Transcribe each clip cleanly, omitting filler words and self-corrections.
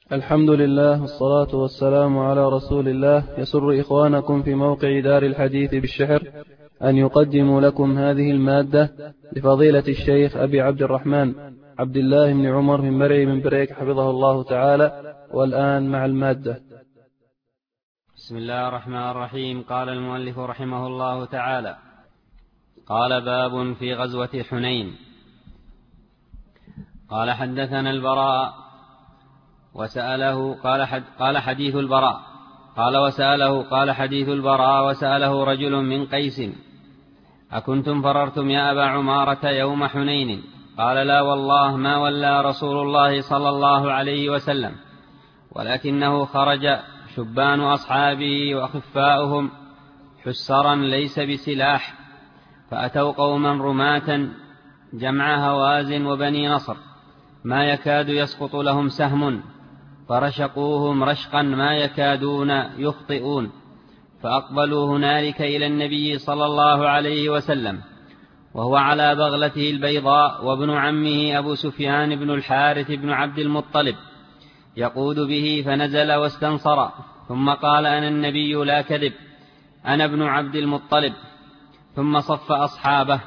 الحمد لله والصلاة والسلام على رسول الله. يسر إخوانكم في موقع دار الحديث بالشحر أن يقدموا لكم هذه المادة لفضيلة الشيخ أبي عبد الرحمن عبد الله بن عمر من مرعي من بريك حفظه الله تعالى. والآن مع المادة. بسم الله الرحمن الرحيم. قال المؤلف رحمه الله تعالى: قال باب في غزوة حنين. قال حدثنا البراء وسأله قال حديث البراء قال حديث البراء وسأله رجل من قيس: أكنتم فررتم يا أبا عمارة يوم حنين؟ قال: لا والله ما ولى رسول الله صلى الله عليه وسلم، ولكنه خرج شبان أصحابه وأخفاؤهم حسرا ليس بسلاح، فأتوا قوما رماة جمع هوازن وبني نصر ما يكاد يسقط لهم سهم، فرشقوهم رشقا ما يكادون يخطئون، فأقبلوا هنالك إلى النبي صلى الله عليه وسلم وهو على بغلته البيضاء، وابن عمه أبو سفيان بن الحارث بن عبد المطلب يقود به، فنزل واستنصر، ثم قال: أنا النبي لا كذب، أنا ابن عبد المطلب، ثم صف أصحابه.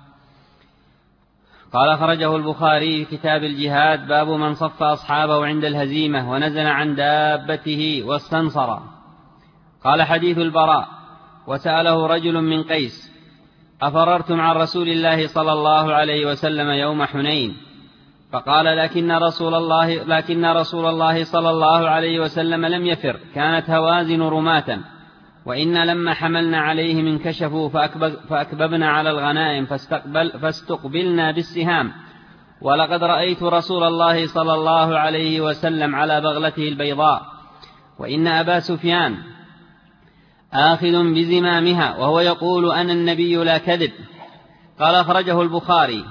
قال: خرجه البخاري في كتاب الجهاد باب من صف أصحابه عند الهزيمة ونزل عن دابته واستنصر. قال حديث البراء: وسأله رجل من قيس: أفررتم عن رسول الله صلى الله عليه وسلم يوم حنين؟ فقال: لكن رسول الله صلى الله عليه وسلم لم يفر، كانت هوازن رماة، وإن لما حملنا عليهم انكشفوا فأكببنا على الغنائم فاستقبلنا بالسهام، ولقد رأيت رسول الله صلى الله عليه وسلم على بغلته البيضاء، وإن أبا سفيان آخذ بزمامها وهو يقول: أنا النبي لا كذب. قال: أخرجه البخاري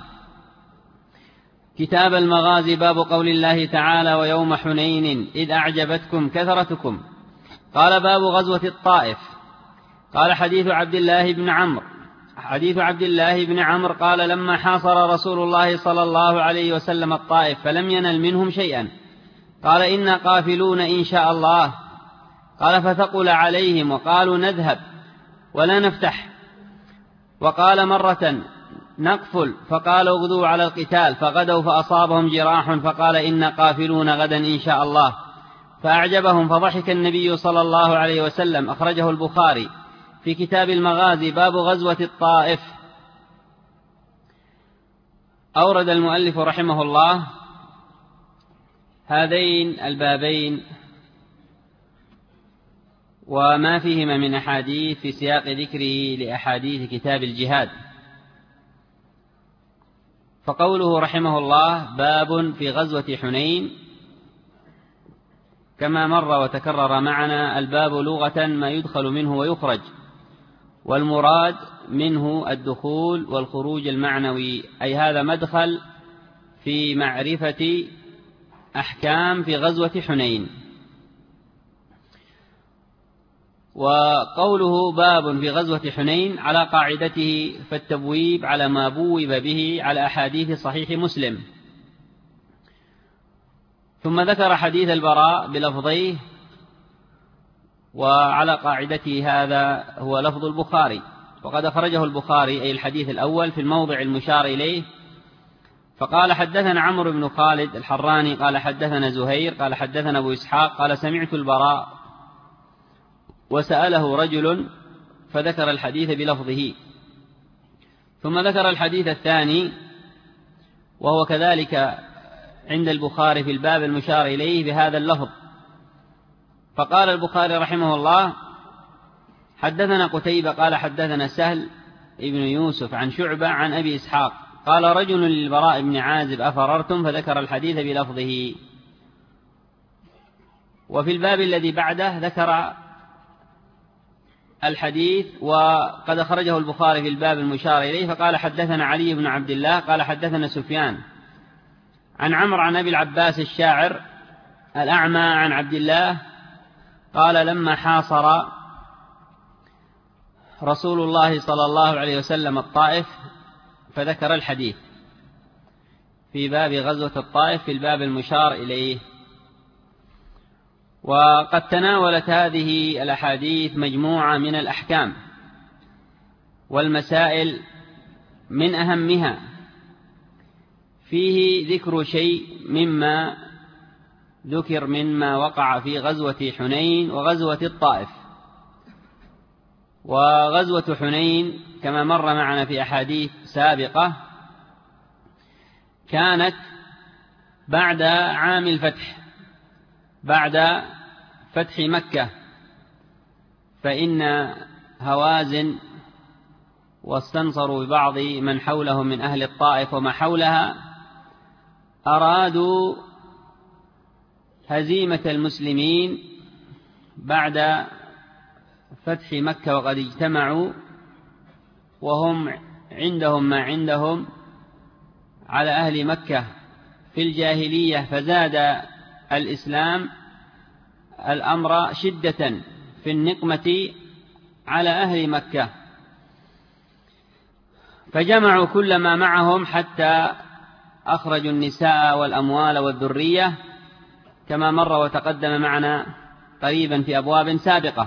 كتاب المغازي باب قول الله تعالى: ويوم حنين إذ أعجبتكم كثرتكم. قال: باب غزوة الطائف. قال حديث عبد الله بن عمرو قال: لما حاصر رسول الله صلى الله عليه وسلم الطائف فلم ينل منهم شيئا، قال: إنا قافلون إن شاء الله. قال: فثقل عليهم وقالوا: نذهب ولا نفتح. وقال مرة: نقفل، فقالوا: اغدوا على القتال، فغدوا فأصابهم جراح، فقال: إنا قافلون غدا إن شاء الله. فأعجبهم فضحك النبي صلى الله عليه وسلم. أخرجه البخاري في كتاب المغازي باب غزوة الطائف. أورد المؤلف رحمه الله هذين البابين وما فيهما من أحاديث في سياق ذكره لأحاديث كتاب الجهاد. فقوله رحمه الله باب في غزوة حنين، كما مر وتكرر معنا، الباب لغة ما يدخل منه ويخرج، والمراد منه الدخول والخروج المعنوي، أي هذا مدخل في معرفة أحكام في غزوة حنين. وقوله باب في غزوة حنين على قاعدته، فالتبويب على ما بوب به على أحاديث صحيح مسلم. ثم ذكر حديث البراء بلفظيه، وعلى قاعدته هذا هو لفظ البخاري، وقد أخرجه البخاري أي الحديث الأول في الموضع المشار إليه. فقال: حدثنا عمرو بن خالد الحراني قال حدثنا زهير قال حدثنا أبو إسحاق قال سمعت البراء وسأله رجل، فذكر الحديث بلفظه. ثم ذكر الحديث الثاني وهو كذلك عند البخاري في الباب المشار إليه بهذا اللفظ. فقال البخاري رحمه الله: حدثنا قتيبة قال حدثنا سهل ابن يوسف عن شعبة عن أبي إسحاق قال: رجل للبراء بن عازب: أفررتم؟ فذكر الحديث بلفظه. وفي الباب الذي بعده ذكر الحديث وقد أخرجه البخاري في الباب المشار إليه. فقال: حدثنا علي بن عبد الله قال حدثنا سفيان عن عمرو عن أبي العباس الشاعر الأعمى عن عبد الله قال: لما حاصر رسول الله صلى الله عليه وسلم الطائف، فذكر الحديث في باب غزوة الطائف في الباب المشار إليه. وقد تناولت هذه الأحاديث مجموعة من الأحكام والمسائل، من أهمها فيه ذكر شيء مما ذكر مما وقع في غزوة حنين وغزوة الطائف. وغزوة حنين كما مر معنا في أحاديث سابقة كانت بعد عام الفتح، بعد فتح مكة، فإن هوازن واستنصروا ببعض من حولهم من أهل الطائف وما حولها أرادوا هزيمة المسلمين بعد فتح مكة، وقد اجتمعوا وهم عندهم ما عندهم على أهل مكة في الجاهلية، فزاد الإسلام الأمر شدة في النقمة على أهل مكة، فجمعوا كل ما معهم حتى أخرجوا النساء والأموال والذرية كما مر وتقدم معنا قريبا في أبواب سابقة.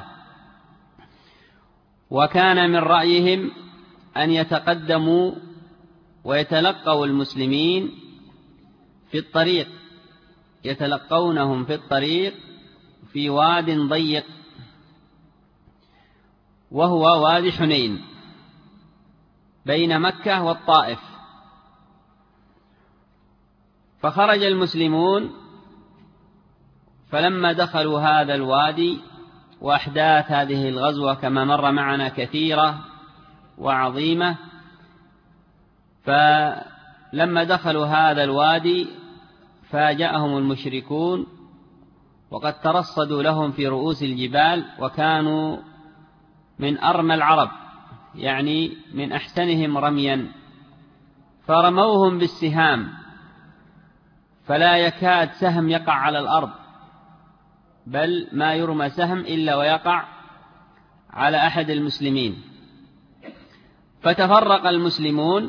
وكان من رأيهم أن يتقدموا ويتلقوا المسلمين في الطريق، يتلقونهم في الطريق في واد ضيق وهو وادي حنين بين مكة والطائف. فخرج المسلمون، فلما دخلوا هذا الوادي، وأحداث هذه الغزوة كما مر معنا كثيرة وعظيمة، فلما دخلوا هذا الوادي فاجأهم المشركون وقد ترصدوا لهم في رؤوس الجبال، وكانوا من أرمى العرب، يعني من أحسنهم رميا، فرموهم بالسهام فلا يكاد سهم يقع على الأرض، بل ما يرمى سهم إلا ويقع على أحد المسلمين. فتفرق المسلمون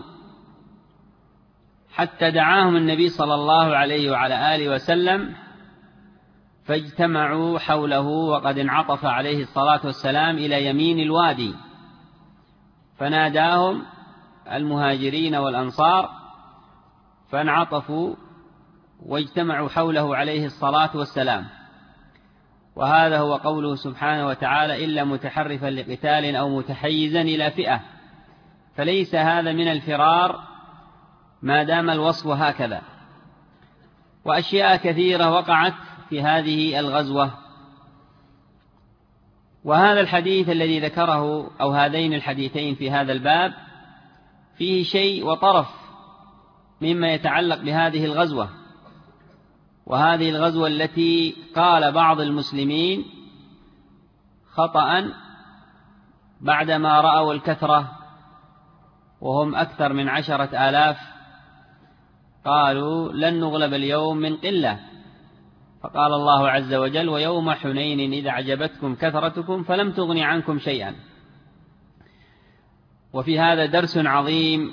حتى دعاهم النبي صلى الله عليه وعلى آله وسلم، فاجتمعوا حوله وقد انعطف عليه الصلاة والسلام إلى يمين الوادي، فناداهم المهاجرين والأنصار فانعطفوا واجتمعوا حوله عليه الصلاة والسلام. وهذا هو قوله سبحانه وتعالى: إلا متحرفا لقتال أو متحيزا إلى فئة، فليس هذا من الفرار ما دام الوصف هكذا. وأشياء كثيرة وقعت في هذه الغزوة. وهذا الحديث الذي ذكره أو هذين الحديثين في هذا الباب فيه شيء وطرف مما يتعلق بهذه الغزوة، وهذه الغزوة التي قال بعض المسلمين خطأ بعدما رأوا الكثرة وهم أكثر من 10,000 قالوا لن نغلب اليوم من قلة، فقال الله عز وجل: ويوم حنين إذ أعجبتكم كثرتكم فلم تغن عنكم شيئا. وفي هذا درس عظيم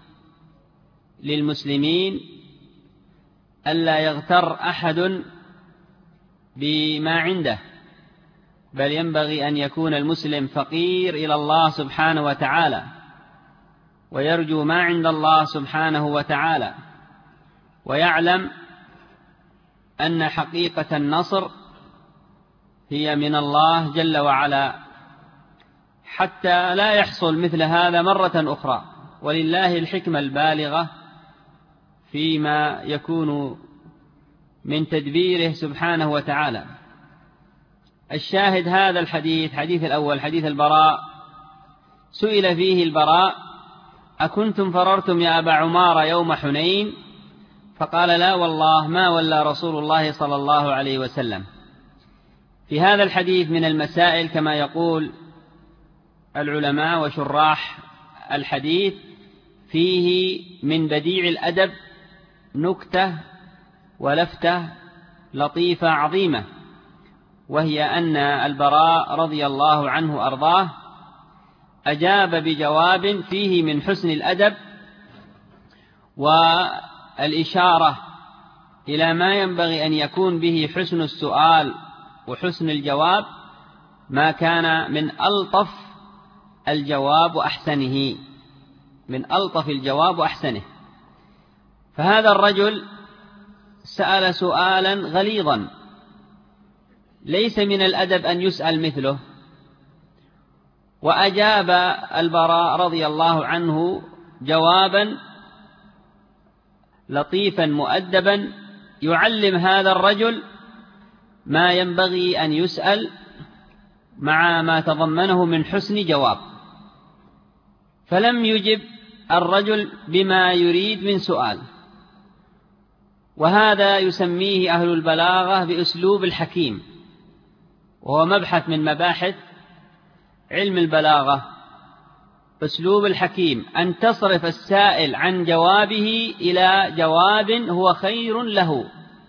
للمسلمين، ألا يغتر أحد بما عنده، بل ينبغي أن يكون المسلم فقير إلى الله سبحانه وتعالى، ويرجو ما عند الله سبحانه وتعالى، ويعلم أن حقيقة النصر هي من الله جل وعلا، حتى لا يحصل مثل هذا مرة أخرى. ولله الحكمة البالغة فيما يكون من تدبيره سبحانه وتعالى. الشاهد هذا الحديث، حديث الأول، حديث البراء، سئل فيه البراء: أكنتم فررتم يا أبا عمار يوم حنين؟ فقال: لا والله ما ولى رسول الله صلى الله عليه وسلم. في هذا الحديث من المسائل كما يقول العلماء وشراح الحديث، فيه من بديع الأدب نكتة ولفتة لطيفة عظيمة، وهي أن البراء رضي الله عنه أرضاه أجاب بجواب فيه من حسن الأدب والإشارة إلى ما ينبغي أن يكون به حسن السؤال وحسن الجواب ما كان من ألطف الجواب وأحسنه، من ألطف الجواب وأحسنه. فهذا الرجل سأل سؤالا غليظا ليس من الأدب أن يسأل مثله، وأجاب البراء رضي الله عنه جوابا لطيفا مؤدبا يعلم هذا الرجل ما ينبغي أن يسأل مع ما تضمنه من حسن جواب. فلم يجب الرجل بما يريد من سؤال، وهذا يسميه أهل البلاغة بأسلوب الحكيم، وهو مبحث من مباحث علم البلاغة. أسلوب الحكيم أن تصرف السائل عن جوابه إلى جواب هو خير له،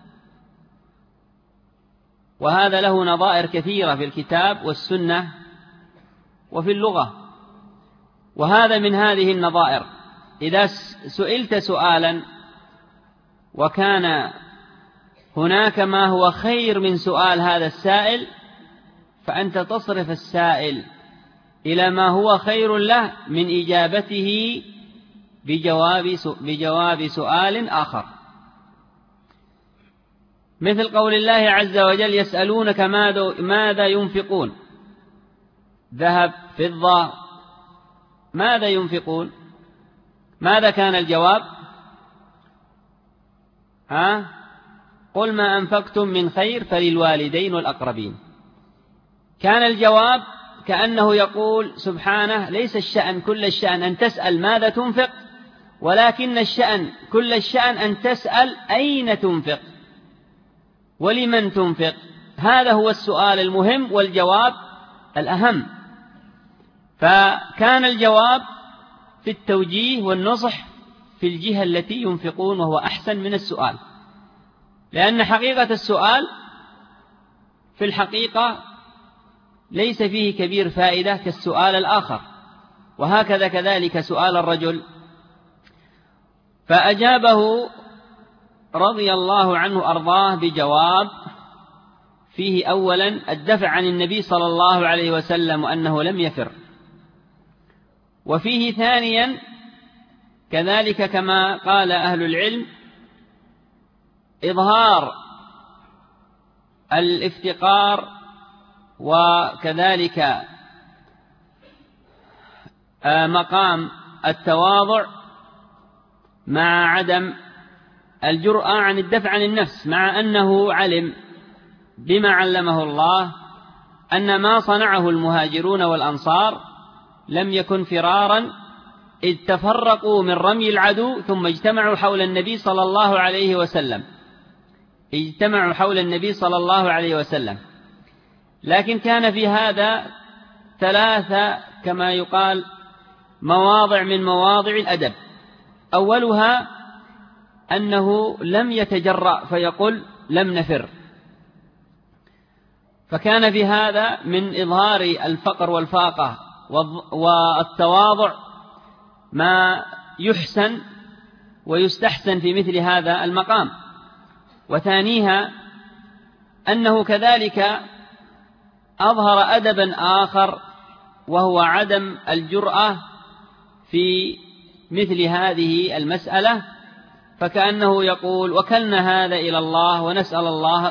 وهذا له نظائر كثيرة في الكتاب والسنة وفي اللغة. وهذا من هذه النظائر: إذا سئلت سؤالا وكان هناك ما هو خير من سؤال هذا السائل، فأنت تصرف السائل إلى ما هو خير له من إجابته بجواب سؤال آخر. مثل قول الله عز وجل: يسألونك ماذا ينفقون، ذهب، فضة، ماذا ينفقون؟ ماذا كان الجواب؟ قل ما أنفقتم من خير فللوالدين والأقربين. كان الجواب كأنه يقول سبحانه: ليس الشأن كل الشأن أن تسأل ماذا تنفق، ولكن الشأن كل الشأن أن تسأل أين تنفق ولمن تنفق. هذا هو السؤال المهم والجواب الأهم. فكان الجواب في التوجيه والنصح في الجهة التي ينفقون، وهو أحسن من السؤال، لأن حقيقة السؤال في الحقيقة ليس فيه كبير فائدة كالسؤال الآخر، وهكذا كذلك سؤال الرجل. فأجابه رضي الله عنه أرضاه بجواب فيه أولا الدفع عن النبي صلى الله عليه وسلم وأنه لم يفر، وفيه ثانيا كذلك كما قال أهل العلم إظهار الافتقار، وكذلك مقام التواضع مع عدم الجرأة عن الدفع عن النفس، مع أنه علم بما علمه الله أن ما صنعه المهاجرون والأنصار لم يكن فرارا، إذ تفرقوا من رمي العدو ثم اجتمعوا حول النبي صلى الله عليه وسلم، لكن كان في هذا ثلاثة كما يقال مواضع من مواضع الأدب. أولها أنه لم يتجرأ فيقول لم نفر، فكان في هذا من إظهار الفقر والفاقة والتواضع ما يحسن ويستحسن في مثل هذا المقام. وثانيها أنه كذلك أظهر أدبا آخر، وهو عدم الجرأة في مثل هذه المسألة، فكأنه يقول وكلنا هذا إلى الله ونسأل الله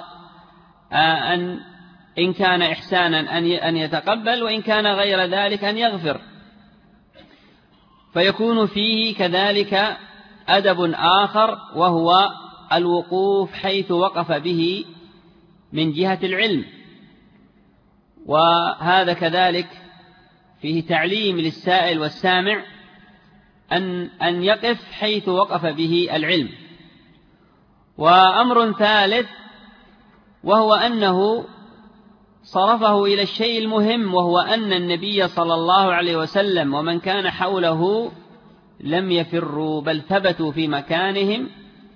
إن كان إحسانا أن يتقبل، وإن كان غير ذلك أن يغفر. فيكون فيه كذلك أدب آخر، وهو الوقوف حيث وقف به من جهة العلم، وهذا كذلك فيه تعليم للسائل والسامع أن يقف حيث وقف به العلم. وأمر ثالث وهو أنه صرفه إلى الشيء المهم، وهو أن النبي صلى الله عليه وسلم ومن كان حوله لم يفروا بل ثبتوا في مكانهم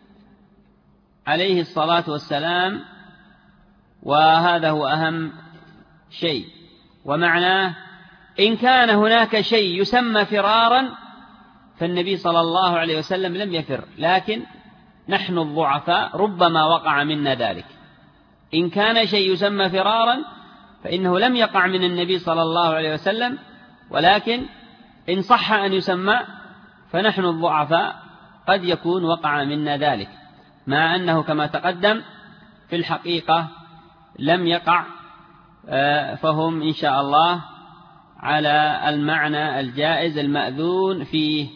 عليه الصلاة والسلام، وهذا هو أهم شيء. ومعناه إن كان هناك شيء يسمى فرارا فالنبي صلى الله عليه وسلم لم يفر، لكن نحن الضعفاء ربما وقع منا ذلك. إن كان شيء يسمى فرارا فإنه لم يقع من النبي صلى الله عليه وسلم، ولكن إن صح أن يسمى فنحن الضعفاء قد يكون وقع منا ذلك، مع أنه كما تقدم في الحقيقة لم يقع، فهم إن شاء الله على المعنى الجائز المأذون فيه.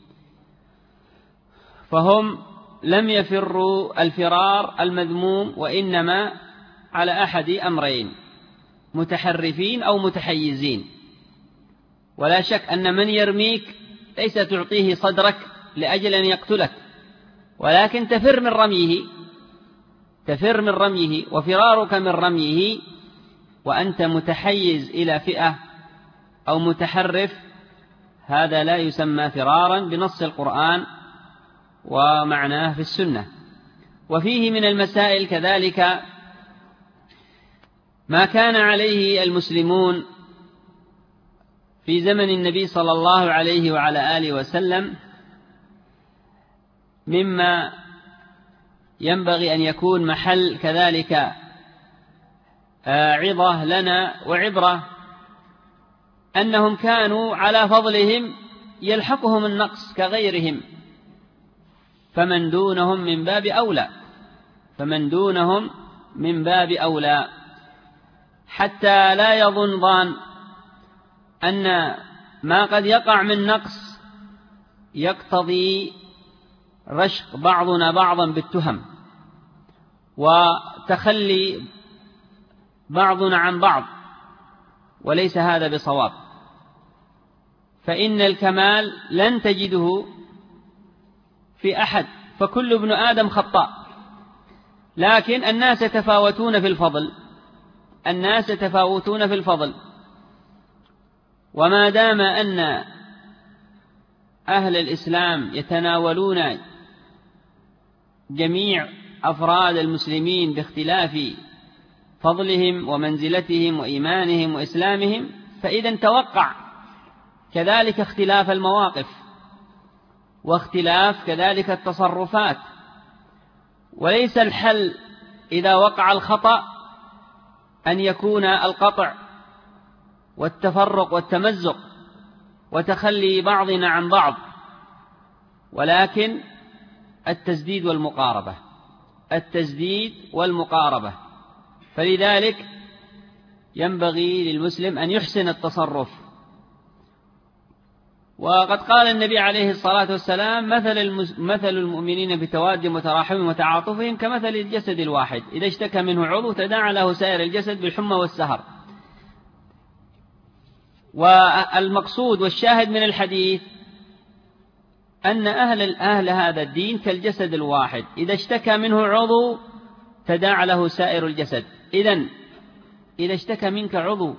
فهم لم يفروا الفرار المذموم، وإنما على أحد أمرين: متحرفين أو متحيزين. ولا شك أن من يرميك ليس تعطيه صدرك لأجل أن يقتلك، ولكن تفر من رميه، وفرارك من رميه وأنت متحيز إلى فئة أو متحرف، هذا لا يسمى فرارا بنص القرآن ومعناه في السنة. وفيه من المسائل كذلك ما كان عليه المسلمون في زمن النبي صلى الله عليه وعلى آله وسلم، مما ينبغي أن يكون محل كذلك عظة لنا وعبرة، أنهم كانوا على فضلهم يلحقهم النقص كغيرهم، فمن دونهم من باب أولى، حتى لا يظن ظان أن ما قد يقع من نقص يقتضي رشق بعضنا بعضا بالتهم وتخلي بعضنا عن بعض، وليس هذا بصواب. فإن الكمال لن تجده في أحد، فكل ابن آدم خطاء، لكن الناس يتفاوتون في الفضل. وما دام أن أهل الإسلام يتناولون جميع أفراد المسلمين باختلاف فضلهم ومنزلتهم وإيمانهم وإسلامهم، فإذا توقع كذلك اختلاف المواقف واختلاف كذلك التصرفات. وليس الحل إذا وقع الخطأ أن يكون القطع والتفرق والتمزق وتخلي بعضنا عن بعض، ولكن التسديد والمقاربة. فلذلك ينبغي للمسلم أن يحسن التصرف. وقد قال النبي عليه الصلاة والسلام: مثل المؤمنين بتوادهم وتراحمهم وتعاطفهم كمثل الجسد الواحد إذا اشتكى منه عضو تداعى له سائر الجسد بالحمى والسهر. والمقصود والشاهد من الحديث أن أهل هذا الدين كالجسد الواحد، إذا اشتكى منه عضو تداعى له سائر الجسد. إذن إذا اشتكى منك عضو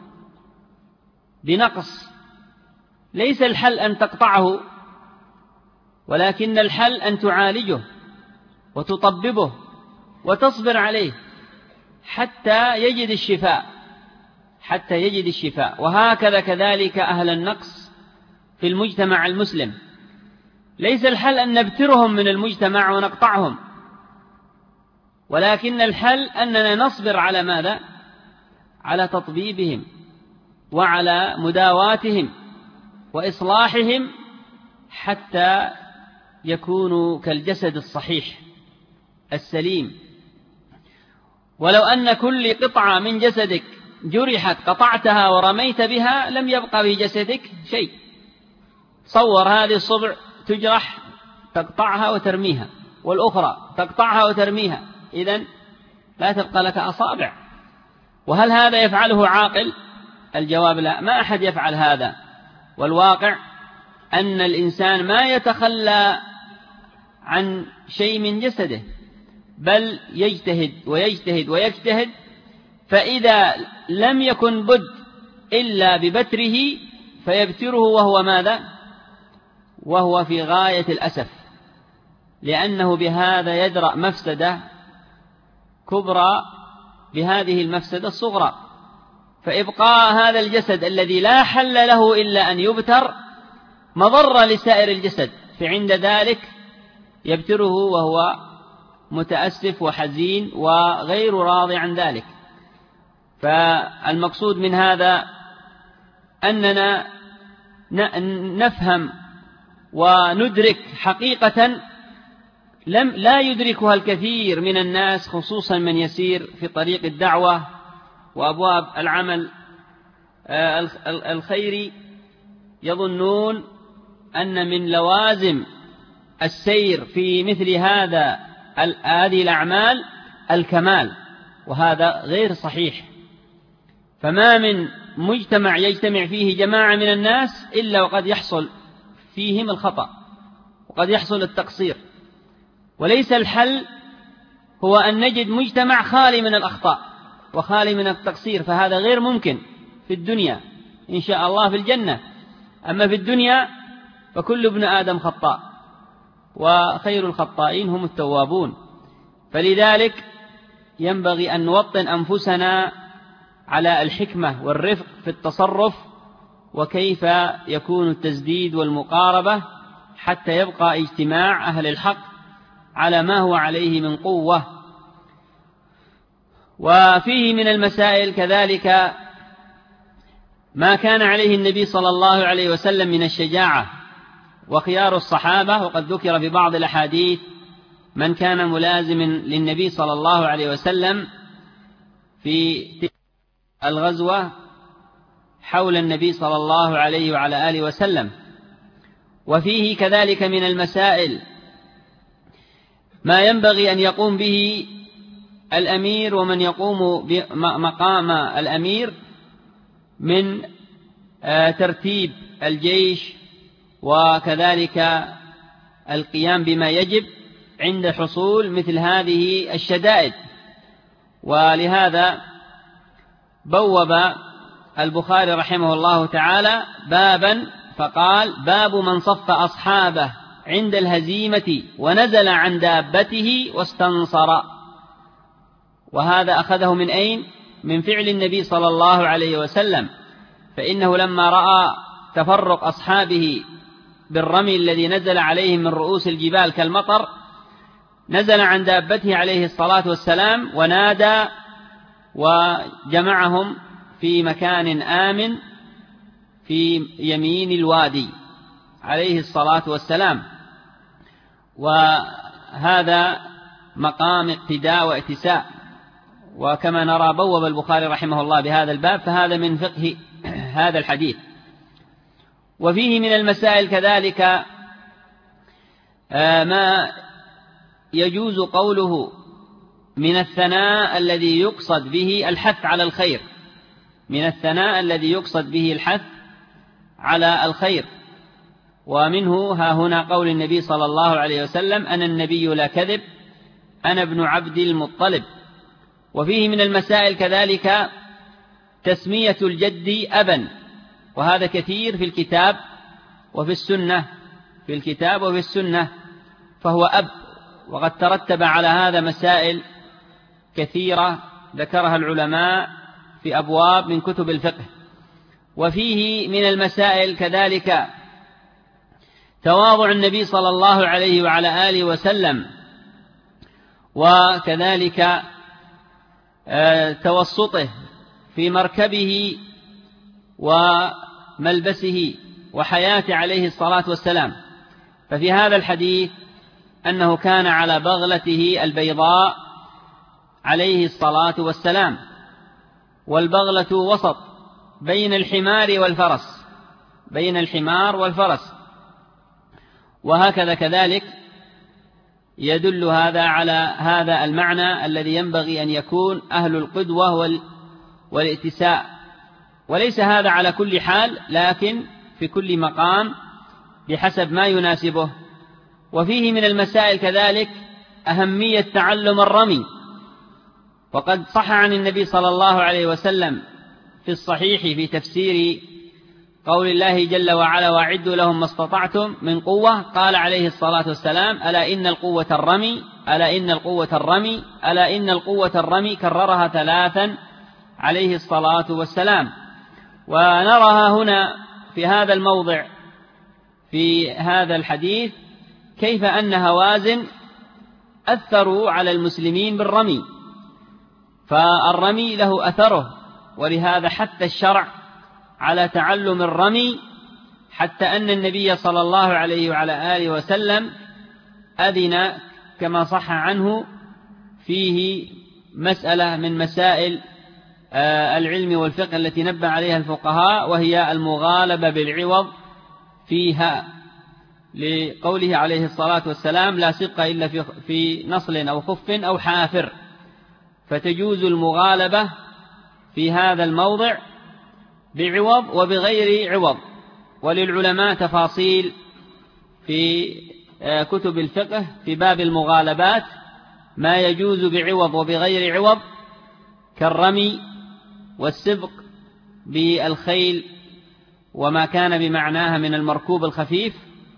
بنقص ليس الحل أن تقطعه، ولكن الحل أن تعالجه وتطببه وتصبر عليه حتى يجد الشفاء. وهكذا كذلك أهل النقص في المجتمع المسلم، ليس الحل أن نبترهم من المجتمع ونقطعهم، ولكن الحل أننا نصبر على ماذا؟ على تطبيبهم وعلى مداواتهم وإصلاحهم حتى يكونوا كالجسد الصحيح السليم. ولو أن كل قطعة من جسدك جرحت قطعتها ورميت بها لم يبقى في جسدك شيء. صور هذه الصبع تجرح تقطعها وترميها، والأخرى تقطعها وترميها، إذن لا تبقى لك أصابع. وهل هذا يفعله عاقل؟ الجواب لا، ما أحد يفعل هذا. والواقع أن الإنسان ما يتخلى عن شيء من جسده، بل يجتهد، فإذا لم يكن بد إلا ببتره فيبتره، وهو ماذا؟ وهو في غاية الأسف، لأنه بهذا يدرأ مفسدة كبرى بهذه المفسدة الصغرى. فإبقاء هذا الجسد الذي لا حل له إلا أن يبتر مضر لسائر الجسد، فعند ذلك يبتره وهو متأسف وحزين وغير راضي عن ذلك. فالمقصود من هذا أننا نفهم وندرك حقيقة لا يدركها الكثير من الناس، خصوصا من يسير في طريق الدعوة وأبواب العمل الخيري، يظنون أن من لوازم السير في مثل هذه الأعمال الكمال، وهذا غير صحيح. فما من مجتمع يجتمع فيه جماعة من الناس إلا وقد يحصل فيهم الخطأ وقد يحصل التقصير، وليس الحل هو أن نجد مجتمع خالي من الأخطاء وخالي من التقصير، فهذا غير ممكن في الدنيا. إن شاء الله في الجنة، أما في الدنيا فكل ابن آدم خطاء، وخير الخطائين هم التوابون. فلذلك ينبغي أن نوطن أنفسنا على الحكمة والرفق في التصرف، وكيف يكون التسديد والمقاربة حتى يبقى اجتماع أهل الحق على ما هو عليه من قوة. وفيه من المسائل كذلك ما كان عليه النبي صلى الله عليه وسلم من الشجاعة وخيار الصحابة، وقد ذكر في بعض الأحاديث من كان ملازما للنبي صلى الله عليه وسلم في الغزوة حول النبي صلى الله عليه وعلى آله وسلم. وفيه كذلك من المسائل ما ينبغي أن يقوم به الأمير ومن يقوم مقام الأمير من ترتيب الجيش، وكذلك القيام بما يجب عند حصول مثل هذه الشدائد. ولهذا بوب البخاري رحمه الله تعالى بابا فقال: باب من صف أصحابه عند الهزيمة ونزل عن دابته واستنصر. وهذا أخذه من أين؟ من فعل النبي صلى الله عليه وسلم، فإنه لما رأى تفرق أصحابه بالرمي الذي نزل عليهم من رؤوس الجبال كالمطر، نزل عن دابته عليه الصلاة والسلام ونادى وجمعهم في مكان آمن في يمين الوادي عليه الصلاة والسلام. وهذا مقام اقتداء واتساء. وكما نرى بوب البخاري رحمه الله بهذا الباب، فهذا من فقه هذا الحديث. وفيه من المسائل كذلك ما يجوز قوله من الثناء الذي يقصد به الحث على الخير، من الثناء الذي يقصد به الحث على الخير. ومنه ها هنا قول النبي صلى الله عليه وسلم: أنا النبي لا كذب، أنا ابن عبد المطلب. وفيه من المسائل كذلك تسمية الجد أبا، وهذا كثير في الكتاب وفي السنة، في الكتاب وفي السنة، فهو أب. وقد ترتب على هذا مسائل كثيرة ذكرها العلماء في أبواب من كتب الفقه. وفيه من المسائل كذلك تواضع النبي صلى الله عليه وعلى آله وسلم، وكذلك توسطه في مركبه وملبسه وحياته عليه الصلاة والسلام. ففي هذا الحديث أنه كان على بغلته البيضاء عليه الصلاة والسلام، والبغلة وسط بين الحمار والفرس، بين الحمار والفرس. وهكذا كذلك يدل هذا على هذا المعنى الذي ينبغي أن يكون أهل القدوة والاتساء. وليس هذا على كل حال، لكن في كل مقام بحسب ما يناسبه. وفيه من المسائل كذلك أهمية تعلم الرمي، وقد صح عن النبي صلى الله عليه وسلم في الصحيح في تفسير قول الله جل وعلا: وأعدوا لهم ما استطعتم من قوة، قال عليه الصلاة والسلام: ألا إن القوة الرمي، ألا إن القوة الرمي، ألا إن القوة الرمي، كررها 3 عليه الصلاة والسلام. ونراها هنا في هذا الموضع في هذا الحديث كيف أن هوازن أثروا على المسلمين بالرمي، فالرمي له أثره، ولهذا حث الشرع على تعلم الرمي، حتى أن النبي صلى الله عليه وعلى آله وسلم أذن كما صح عنه فيه مسألة من مسائل العلم والفقه التي نبه عليها الفقهاء، وهي المغالبة بالعوض فيها، لقوله عليه الصلاة والسلام: لا سبق إلا في نصل أو خف أو حافر. فتجوز المغالبة في هذا الموضع بعوض وبغير عوض. وللعلماء تفاصيل في كتب الفقه في باب المغالبات، ما يجوز بعوض وبغير عوض، كالرمي والسبق بالخيل وما كان بمعناها من المركوب الخفيف،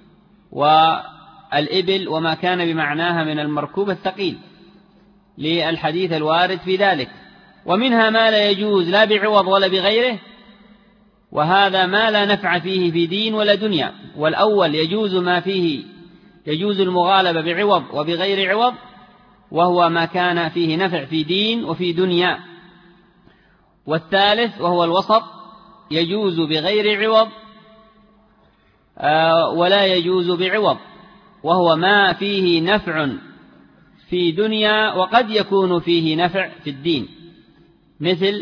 والإبل وما كان بمعناها من المركوب الثقيل، للحديث الوارد في ذلك. ومنها ما لا يجوز لا بعوض ولا بغيره، وهذا ما لا نفع فيه في دين ولا دنيا. والأول يجوز ما فيه يجوز المغالبة بعوض وبغير عوض، وهو ما كان فيه نفع في دين وفي دنيا. والثالث وهو الوسط، يجوز بغير عوض ولا يجوز بعوض، وهو ما فيه نفع في دنيا وقد يكون فيه نفع في الدين، مثل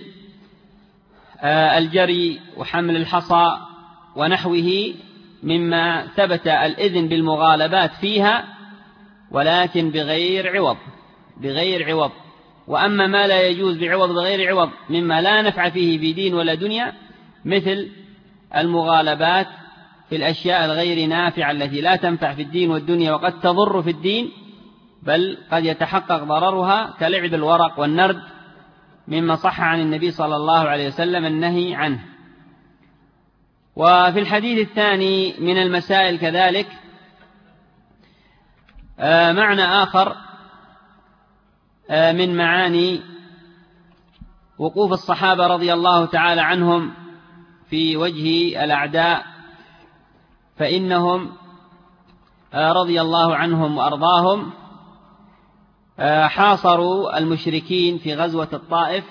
الجري وحمل الحصى ونحوه، مما ثبت الإذن بالمغالبات فيها، ولكن بغير عوض. وأما ما لا يجوز بعوض بغير عوض مما لا نفع فيه في دين ولا دنيا، مثل المغالبات في الأشياء الغير نافعة التي لا تنفع في الدين والدنيا وقد تضر في الدين، بل قد يتحقق ضررها، كلعب الورق والنرد، مما صح عن النبي صلى الله عليه وسلم النهي عنه. وفي الحديث الثاني من المسائل كذلك معنى آخر من معاني وقوف الصحابة رضي الله تعالى عنهم في وجه الأعداء، فإنهم رضي الله عنهم وأرضاهم حاصروا المشركين في غزوة الطائف،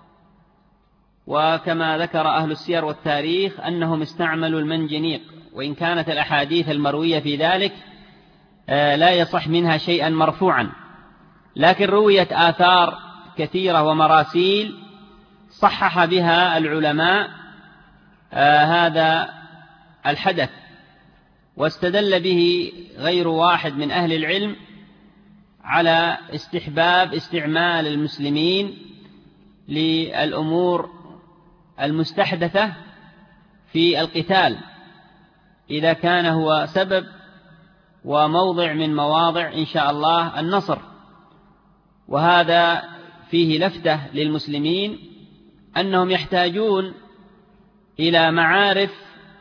وكما ذكر أهل السير والتاريخ أنهم استعملوا المنجنيق، وإن كانت الأحاديث المروية في ذلك لا يصح منها شيئا مرفوعا، لكن رويت آثار كثيرة ومراسيل صحح بها العلماء هذا الحدث، واستدل به غير واحد من أهل العلم على استحباب استعمال المسلمين للأمور المستحدثة في القتال، إذا كان هو سبب وموضع من مواضع إن شاء الله النصر. وهذا فيه لفتة للمسلمين أنهم يحتاجون إلى معارف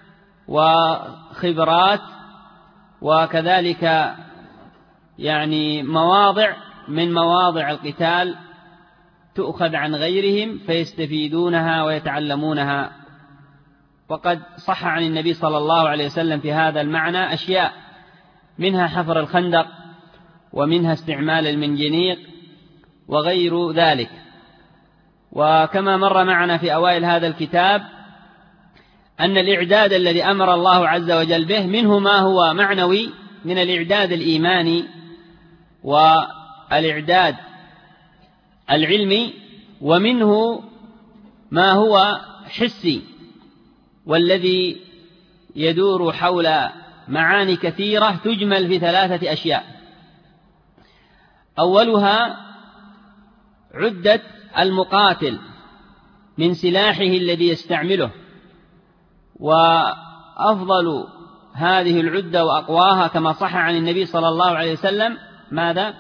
وخبرات، وكذلك يعني مواضع من مواضع القتال تؤخذ عن غيرهم فيستفيدونها ويتعلمونها. وقد صح عن النبي صلى الله عليه وسلم في هذا المعنى أشياء، منها حفر الخندق، ومنها استعمال المنجنيق وغير ذلك. وكما مر معنا في أوائل هذا الكتاب أن الإعداد الذي أمر الله عز وجل به منه ما هو معنوي من الإعداد الإيماني والإعداد العلمي، ومنه ما هو حسي، والذي يدور حول معاني كثيرة تجمل في 3 أشياء. أولها عدة المقاتل من سلاحه الذي يستعمله، وأفضل هذه العدة وأقواها كما صح عن النبي صلى الله عليه وسلم ماذا؟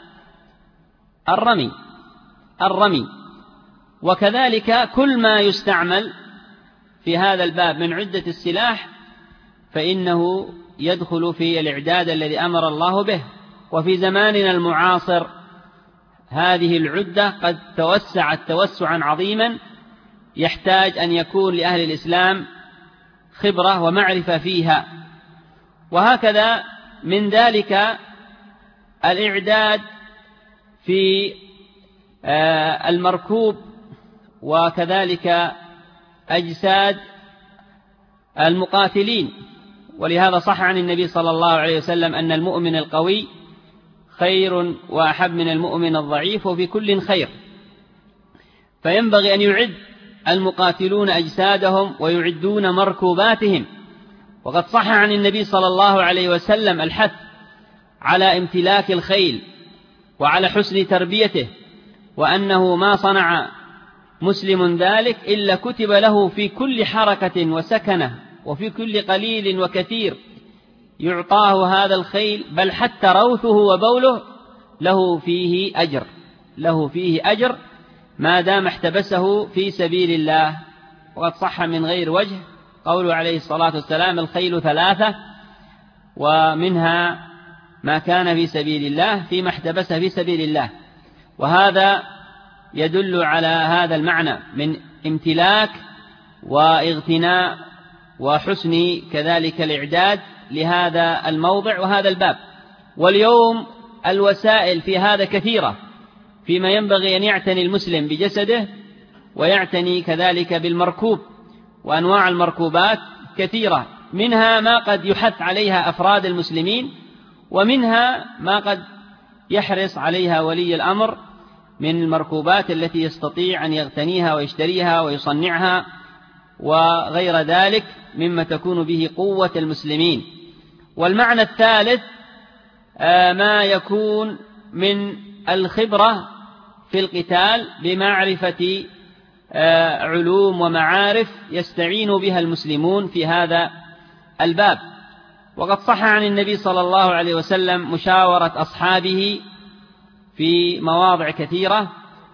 الرمي. وكذلك كل ما يستعمل في هذا الباب من عدة السلاح فإنه يدخل في الإعداد الذي أمر الله به. وفي زماننا المعاصر هذه العدة قد توسعت توسعا عظيما، يحتاج أن يكون لأهل الإسلام خبرة ومعرفة فيها. وهكذا من ذلك الإعداد في المركوب وكذلك أجساد المقاتلين. ولهذا صح عن النبي صلى الله عليه وسلم أن المؤمن القوي خير وأحب من المؤمن الضعيف وفي كل خير. فينبغي أن يعد المقاتلون أجسادهم ويعدون مركوباتهم. وقد صح عن النبي صلى الله عليه وسلم الحث على امتلاك الخيل وعلى حسن تربيته، وأنه ما صنع مسلم ذلك إلا كتب له في كل حركة وسكنة وفي كل قليل وكثير يعطاه هذا الخيل، بل حتى روثه وبوله له فيه أجر ما دام احتبسه في سبيل الله. وقد صح من غير وجه قوله عليه الصلاة والسلام: الخيل ثلاثة، ومنها ما كان في سبيل الله فيما احتبسه في سبيل الله. وهذا يدل على هذا المعنى من امتلاك واغتناء وحسن كذلك الإعداد لهذا الموضع وهذا الباب. واليوم الوسائل في هذا كثيرة، فيما ينبغي أن يعتني المسلم بجسده ويعتني كذلك بالمركوب، وأنواع المركوبات كثيرة، منها ما قد يحث عليها أفراد المسلمين، ومنها ما قد يحرص عليها ولي الأمر من المركوبات التي يستطيع أن يغتنيها ويشتريها ويصنعها وغير ذلك مما تكون به قوة المسلمين. والمعنى الثالث ما يكون من الخبرة في القتال بمعرفة علوم ومعارف يستعين بها المسلمون في هذا الباب. وقد صح عن النبي صلى الله عليه وسلم مشاورة أصحابه في مواضع كثيرة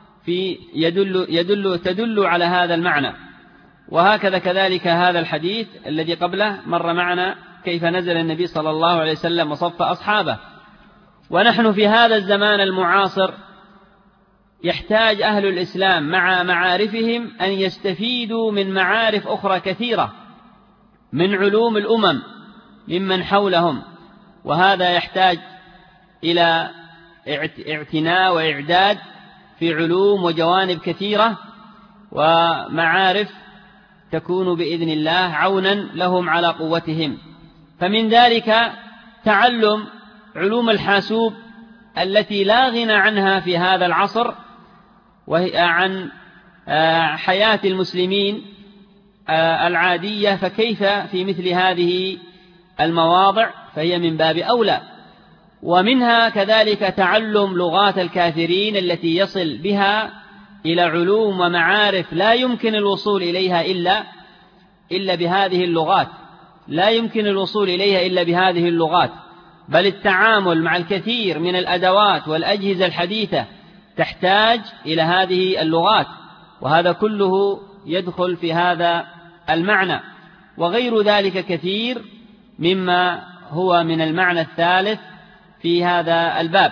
تدل على هذا المعنى. وهكذا كذلك هذا الحديث الذي قبله مر معنا كيف نزل النبي صلى الله عليه وسلم وصف أصحابه. ونحن في هذا الزمان المعاصر يحتاج أهل الإسلام مع معارفهم أن يستفيدوا من معارف أخرى كثيرة من علوم الأمم ممن حولهم، وهذا يحتاج إلى اعتناء وإعداد في علوم وجوانب كثيرة ومعارف تكون بإذن الله عونا لهم على قوتهم. فمن ذلك تعلم علوم الحاسوب التي لا غنى عنها في هذا العصر، وهي عن حياة المسلمين العادية، فكيف في مثل هذه المواضع فهي من باب أولى. ومنها كذلك تعلم لغات الكافرين التي يصل بها إلى علوم ومعارف لا يمكن الوصول إليها إلا بهذه اللغات، لا يمكن الوصول إليها إلا بهذه اللغات، بل التعامل مع الكثير من الأدوات والأجهزة الحديثة تحتاج إلى هذه اللغات، وهذا كله يدخل في هذا المعنى. وغير ذلك كثير مما هو من المعنى الثالث في هذا الباب.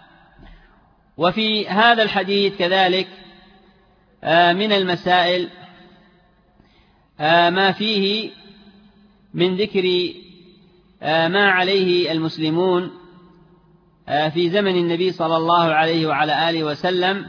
وفي هذا الحديث كذلك من المسائل ما فيه من ذكر ما عليه المسلمون في زمن النبي صلى الله عليه وعلى آله وسلم،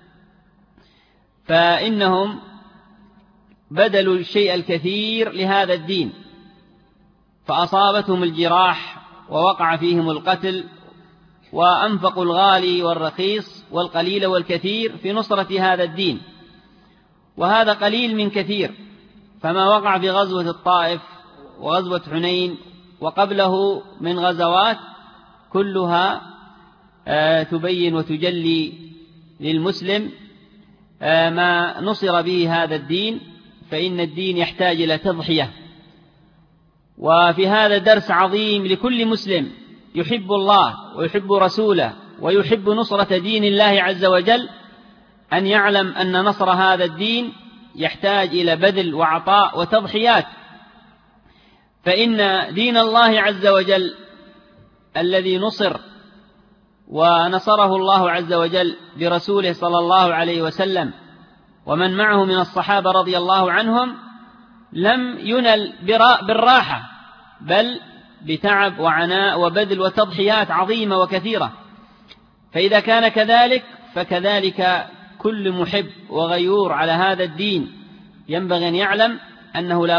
فإنهم بذلوا الشيء الكثير لهذا الدين، فأصابتهم الجراح ووقع فيهم القتل، وأنفقوا الغالي والرخيص والقليل والكثير في نصرة هذا الدين، وهذا قليل من كثير. فما وقع في غزوة الطائف وغزوة حنين وقبله من غزوات كلها تبين وتجلي للمسلم ما نصر به هذا الدين، فإن الدين يحتاج إلى تضحية. وفي هذا درس عظيم لكل مسلم يحب الله ويحب رسوله ويحب نصرة دين الله عز وجل، أن يعلم أن نصر هذا الدين يحتاج إلى بذل وعطاء وتضحيات. فإن دين الله عز وجل الذي نصر ونصره الله عز وجل برسوله صلى الله عليه وسلم ومن معه من الصحابة رضي الله عنهم لم ينل بالراحة، بل بتعب وعناء وبذل وتضحيات عظيمة وكثيرة. فإذا كان كذلك فكذلك كل محب وغيور على هذا الدين ينبغي أن يعلم أنه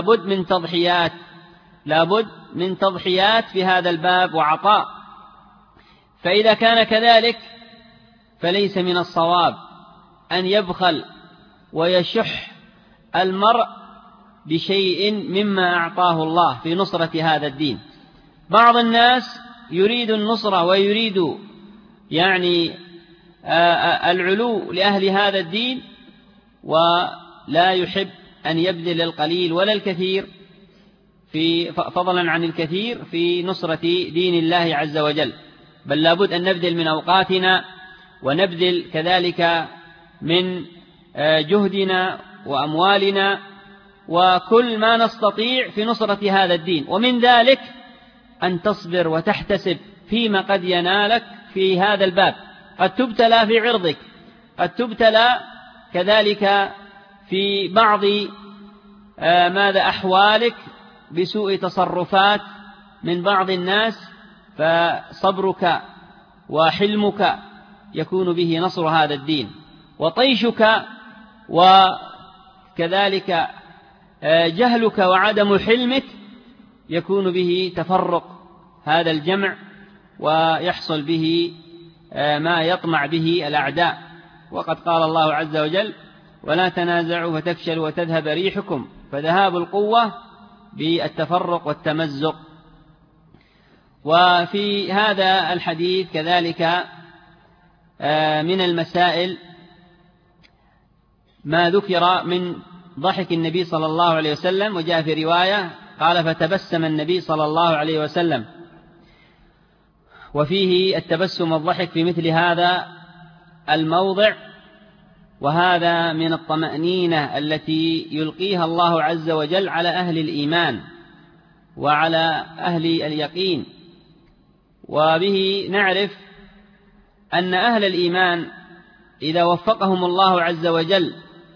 لابد من تضحيات في هذا الباب وعطاء. فإذا كان كذلك فليس من الصواب أن يبخل ويشح المرء بشيء مما أعطاه الله في نصرة هذا الدين. بعض الناس يريد النصرة ويريد العلو لأهل هذا الدين، ولا يحب أن يبذل القليل ولا الكثير فضلا عن الكثير في نصرة دين الله عز وجل، بل لابد أن نبذل من أوقاتنا ونبذل كذلك من جهدنا وأموالنا وكل ما نستطيع في نصرة هذا الدين. ومن ذلك أن تصبر وتحتسب فيما قد ينالك في هذا الباب. قد تبتلى في عرضك، قد تبتلى كذلك في بعض أحوالك بسوء تصرفات من بعض الناس، فصبرك وحلمك يكون به نصر هذا الدين، وطيشك وكذلك جهلك وعدم حلمك يكون به تفرق هذا الجمع ويحصل به ما يطمع به الأعداء. وقد قال الله عز وجل: ولا تنازعوا فتفشلوا وتذهب ريحكم، فذهاب القوة بالتفرق والتمزق. وفي هذا الحديث كذلك من المسائل ما ذكر من ضحك النبي صلى الله عليه وسلم، وجاء في رواية قال: فتبسم النبي صلى الله عليه وسلم. وفيه التبسم والضحك في مثل هذا الموضع، وهذا من الطمأنينة التي يلقيها الله عز وجل على أهل الإيمان وعلى أهل اليقين. وبه نعرف أن أهل الإيمان إذا وفقهم الله عز وجل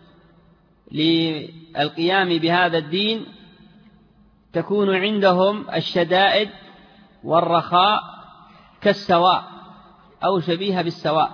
للقيام بهذا الدين تكون عندهم الشدائد والرخاء كالسواء أو شبيهة بالسواء،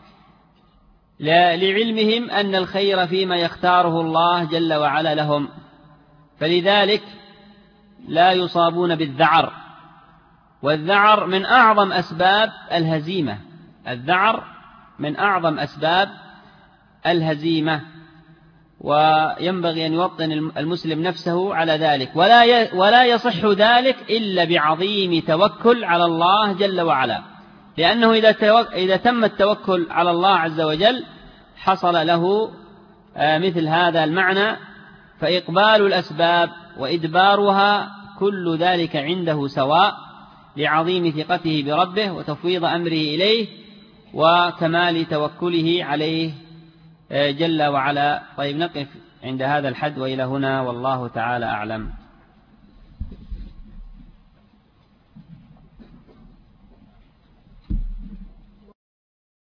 لعلمهم أن الخير فيما يختاره الله جل وعلا لهم، فلذلك لا يصابون بالذعر. والذعر من أعظم أسباب الهزيمة، الذعر من أعظم أسباب الهزيمة، وينبغي أن يوطن المسلم نفسه على ذلك، ولا يصح ذلك إلا بعظيم توكل على الله جل وعلا، لأنه إذا تم التوكل على الله عز وجل حصل له مثل هذا المعنى، فإقبال الأسباب وإدبارها كل ذلك عنده سواء، لعظيم ثقته بربه وتفويض أمره إليه وكمال توكله عليه جل وعلا. طيب، نقف عند هذا الحد وإلى هنا، والله تعالى أعلم.